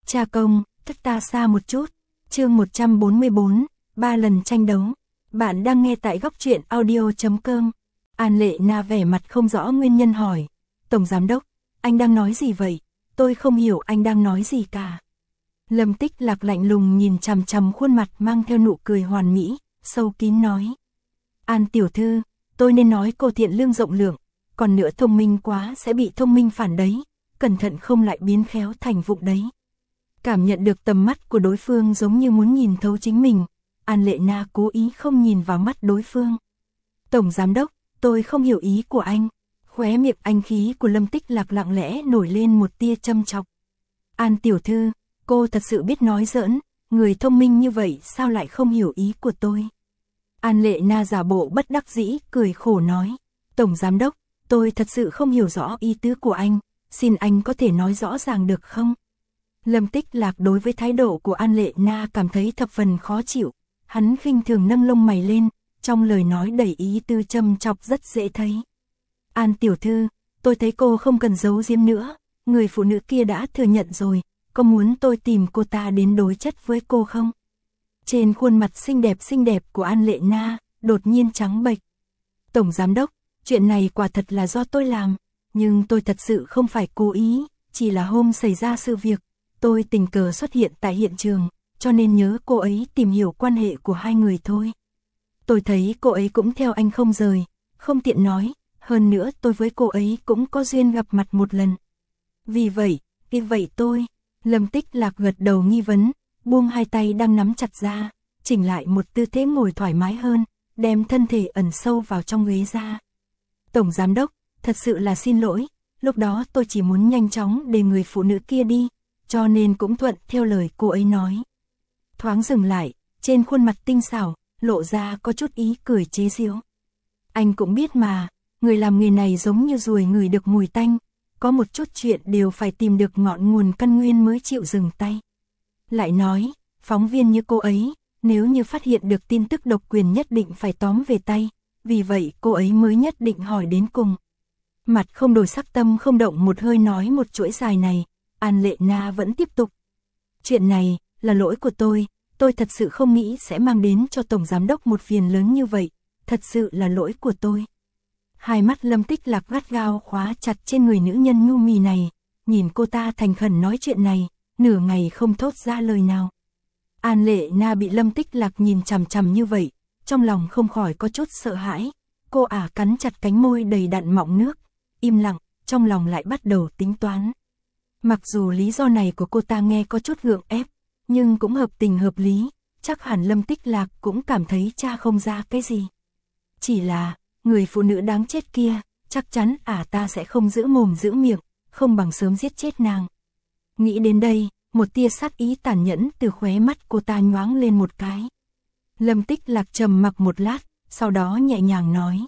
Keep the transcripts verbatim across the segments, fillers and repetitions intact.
Cha công, cách ta xa một chút. Chương một trăm bốn mươi bốn, ba lần tranh đấu. Bạn đang nghe tại góc truyện audio chấm com. An Lệ Na vẻ mặt không rõ nguyên nhân hỏi. Tổng giám đốc, anh đang nói gì vậy? Tôi không hiểu anh đang nói gì cả. Lâm Tích Lạc lạnh lùng nhìn chằm chằm khuôn mặt mang theo nụ cười hoàn mỹ, sâu kín nói. An tiểu thư, tôi nên nói cô thiện lương rộng lượng, còn nữa thông minh quá sẽ bị thông minh phản đấy, cẩn thận không lại biến khéo thành vụng đấy. Cảm nhận được tầm mắt của đối phương giống như muốn nhìn thấu chính mình, An Lệ Na cố ý không nhìn vào mắt đối phương. Tổng giám đốc, tôi không hiểu ý của anh. Khóe miệng anh khí của Lâm Tích Lạc lặng lẽ nổi lên một tia châm chọc. An tiểu thư, cô thật sự biết nói giỡn, người thông minh như vậy sao lại không hiểu ý của tôi. An Lệ Na giả bộ bất đắc dĩ, cười khổ nói. Tổng giám đốc, tôi thật sự không hiểu rõ ý tứ của anh, xin anh có thể nói rõ ràng được không? Lâm Tích Lạc đối với thái độ của An Lệ Na cảm thấy thập phần khó chịu, hắn khinh thường nâng lông mày lên, trong lời nói đầy ý tư châm chọc rất dễ thấy. An tiểu thư, tôi thấy cô không cần giấu giếm nữa, người phụ nữ kia đã thừa nhận rồi, có muốn tôi tìm cô ta đến đối chất với cô không? Trên khuôn mặt xinh đẹp xinh đẹp của An Lệ Na, đột nhiên trắng bệch. Tổng giám đốc, chuyện này quả thật là do tôi làm, nhưng tôi thật sự không phải cố ý, chỉ là hôm xảy ra sự việc, tôi tình cờ xuất hiện tại hiện trường, cho nên nhớ cô ấy tìm hiểu quan hệ của hai người thôi. Tôi thấy cô ấy cũng theo anh không rời, không tiện nói, hơn nữa tôi với cô ấy cũng có duyên gặp mặt một lần. Vì vậy, vì vậy tôi, Lâm Tích Lạc gật đầu nghi vấn, buông hai tay đang nắm chặt ra, chỉnh lại một tư thế ngồi thoải mái hơn, đem thân thể ẩn sâu vào trong ghế ra. Tổng giám đốc, thật sự là xin lỗi, lúc đó tôi chỉ muốn nhanh chóng để người phụ nữ kia đi, cho nên cũng thuận theo lời cô ấy nói. Thoáng dừng lại, trên khuôn mặt tinh xảo, lộ ra có chút ý cười chế giễu. Anh cũng biết mà, người làm nghề này giống như ruồi ngửi được mùi tanh, có một chút chuyện đều phải tìm được ngọn nguồn căn nguyên mới chịu dừng tay. Lại nói, phóng viên như cô ấy, nếu như phát hiện được tin tức độc quyền nhất định phải tóm về tay, vì vậy cô ấy mới nhất định hỏi đến cùng. Mặt không đổi sắc, tâm không động, một hơi nói một chuỗi dài này, An Lệ Na vẫn tiếp tục. Chuyện này, là lỗi của tôi, tôi thật sự không nghĩ sẽ mang đến cho Tổng Giám đốc một phiền lớn như vậy, thật sự là lỗi của tôi. Hai mắt Lâm Tích Lạc gắt gao khóa chặt trên người nữ nhân nhu mì này, nhìn cô ta thành khẩn nói chuyện này, nửa ngày không thốt ra lời nào. An Lệ Na bị Lâm Tích Lạc nhìn chằm chằm như vậy, trong lòng không khỏi có chút sợ hãi, cô ả cắn chặt cánh môi đầy đặn mọng nước, im lặng, trong lòng lại bắt đầu tính toán. Mặc dù lý do này của cô ta nghe có chút gượng ép, nhưng cũng hợp tình hợp lý, chắc hẳn Lâm Tích Lạc cũng cảm thấy tra không ra cái gì. Chỉ là, người phụ nữ đáng chết kia, chắc chắn ả à ta sẽ không giữ mồm giữ miệng, không bằng sớm giết chết nàng. Nghĩ đến đây, một tia sát ý tàn nhẫn từ khóe mắt cô ta nhoáng lên một cái. Lâm Tích Lạc trầm mặc một lát, sau đó nhẹ nhàng nói.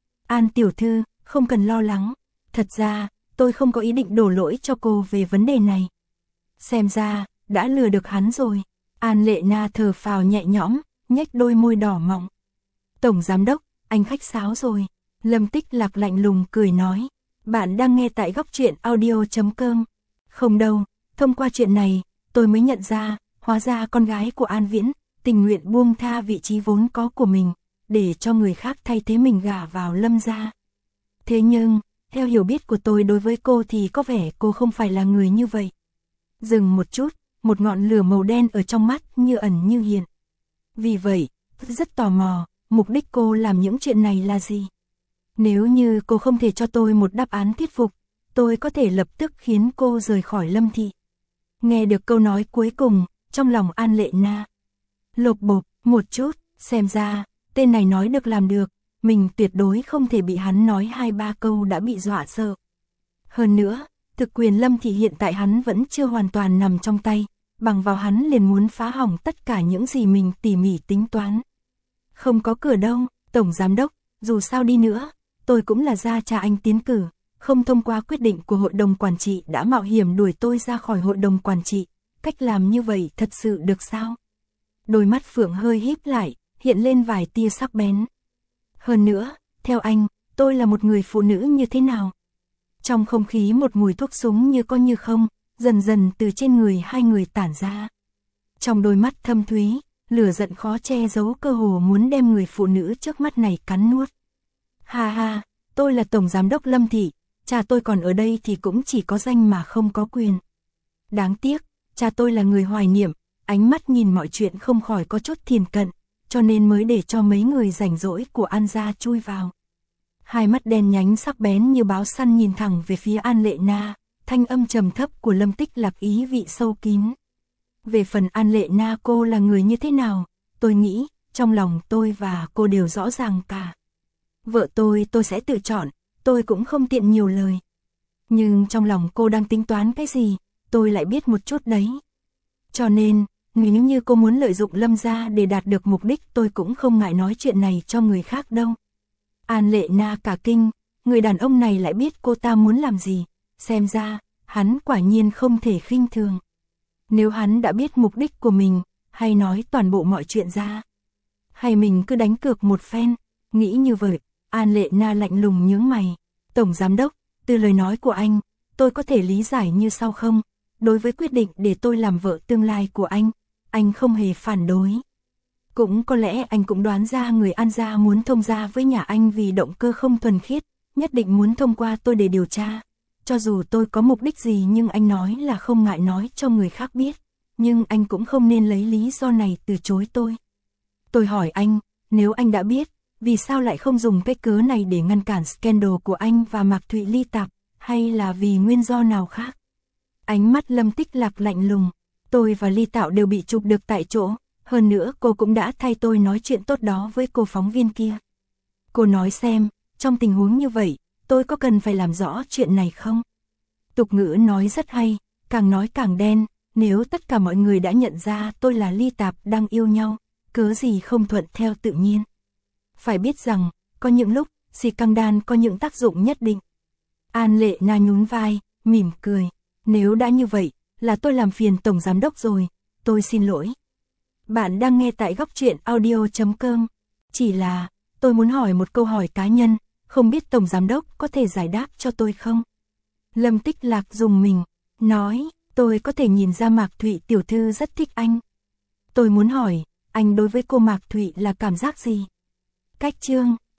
An tiểu thư, không cần lo lắng, thật ra, tôi không có ý định đổ lỗi cho cô về vấn đề này. Xem ra, đã lừa được hắn rồi. An Lệ Na thở phào nhẹ nhõm, nhếch đôi môi đỏ mọng. Tổng giám đốc, anh khách sáo rồi. Lâm Tích Lạc lạnh lùng cười nói. Bạn đang nghe tại góc truyện audio chấm com. Không đâu, thông qua chuyện này, tôi mới nhận ra, hóa ra con gái của An Viễn, tình nguyện buông tha vị trí vốn có của mình, để cho người khác thay thế mình gả vào Lâm gia. Thế nhưng, theo hiểu biết của tôi đối với cô thì có vẻ cô không phải là người như vậy. Dừng một chút, một ngọn lửa màu đen ở trong mắt như ẩn như hiện. Vì vậy, rất tò mò, mục đích cô làm những chuyện này là gì? Nếu như cô không thể cho tôi một đáp án thuyết phục, tôi có thể lập tức khiến cô rời khỏi Lâm thị. Nghe được câu nói cuối cùng, trong lòng An Lệ Na lột bột một chút, xem ra, tên này nói được làm được, mình tuyệt đối không thể bị hắn nói hai ba câu đã bị dọa sợ. Hơn nữa, thực quyền Lâm thị hiện tại hắn vẫn chưa hoàn toàn nằm trong tay, bằng vào hắn liền muốn phá hỏng tất cả những gì mình tỉ mỉ tính toán. Không có cửa đâu, Tổng Giám đốc, dù sao đi nữa, tôi cũng là gia cha anh tiến cử, không thông qua quyết định của hội đồng quản trị đã mạo hiểm đuổi tôi ra khỏi hội đồng quản trị, cách làm như vậy thật sự được sao? Đôi mắt Phượng hơi híp lại, hiện lên vài tia sắc bén. Hơn nữa, theo anh, tôi là một người phụ nữ như thế nào? Trong không khí một mùi thuốc súng như có như không, dần dần từ trên người hai người tản ra. Trong đôi mắt thâm thúy, lửa giận khó che giấu, cơ hồ muốn đem người phụ nữ trước mắt này cắn nuốt. Ha ha, tôi là Tổng Giám đốc Lâm Thị, cha tôi còn ở đây thì cũng chỉ có danh mà không có quyền. Đáng tiếc, cha tôi là người hoài niệm, ánh mắt nhìn mọi chuyện không khỏi có chút thiền cận, cho nên mới để cho mấy người rảnh rỗi của An gia chui vào. Hai mắt đen nhánh sắc bén như báo săn nhìn thẳng về phía An Lệ Na, thanh âm trầm thấp của Lâm Tích Lạc ý vị sâu kín. Về phần An Lệ Na cô là người như thế nào, tôi nghĩ, trong lòng tôi và cô đều rõ ràng cả. Vợ tôi tôi sẽ tự chọn, tôi cũng không tiện nhiều lời. Nhưng trong lòng cô đang tính toán cái gì, tôi lại biết một chút đấy. Cho nên, nếu như cô muốn lợi dụng Lâm gia để đạt được mục đích, tôi cũng không ngại nói chuyện này cho người khác đâu. An Lệ Na cả kinh, người đàn ông này lại biết cô ta muốn làm gì, xem ra, hắn quả nhiên không thể khinh thường. Nếu hắn đã biết mục đích của mình, hay nói toàn bộ mọi chuyện ra. Hay mình cứ đánh cược một phen, nghĩ như vậy, An Lệ Na lạnh lùng nhướng mày. Tổng Giám đốc, từ lời nói của anh, tôi có thể lý giải như sau không? Đối với quyết định để tôi làm vợ tương lai của anh, anh không hề phản đối. Cũng có lẽ anh cũng đoán ra người An gia muốn thông gia với nhà anh vì động cơ không thuần khiết, nhất định muốn thông qua tôi để điều tra. Cho dù tôi có mục đích gì nhưng anh nói là không ngại nói cho người khác biết, nhưng anh cũng không nên lấy lý do này từ chối tôi. Tôi hỏi anh, nếu anh đã biết, vì sao lại không dùng cái cớ này để ngăn cản scandal của anh và Mạc Thụy ly tạp, hay là vì nguyên do nào khác? Ánh mắt Lâm Tích Lạc lạnh lùng, tôi và Ly Tạo đều bị chụp được tại chỗ, hơn nữa cô cũng đã thay tôi nói chuyện tốt đó với cô phóng viên kia. Cô nói xem, trong tình huống như vậy, tôi có cần phải làm rõ chuyện này không? Tục ngữ nói rất hay, càng nói càng đen, nếu tất cả mọi người đã nhận ra tôi là Ly Tạp đang yêu nhau, cớ gì không thuận theo tự nhiên. Phải biết rằng, có những lúc, xì căng đan có những tác dụng nhất định. An Lệ Na nhún vai, mỉm cười, nếu đã như vậy, là tôi làm phiền Tổng Giám đốc rồi, tôi xin lỗi. Bạn đang nghe tại góc truyện audio chấm com. Chỉ là, tôi muốn hỏi một câu hỏi cá nhân, không biết Tổng Giám đốc có thể giải đáp cho tôi không? Lâm Tích Lạc dùng mình, nói, tôi có thể nhìn ra Mạc Thụy tiểu thư rất thích anh. Tôi muốn hỏi, anh đối với cô Mạc Thụy là cảm giác gì? Cách chương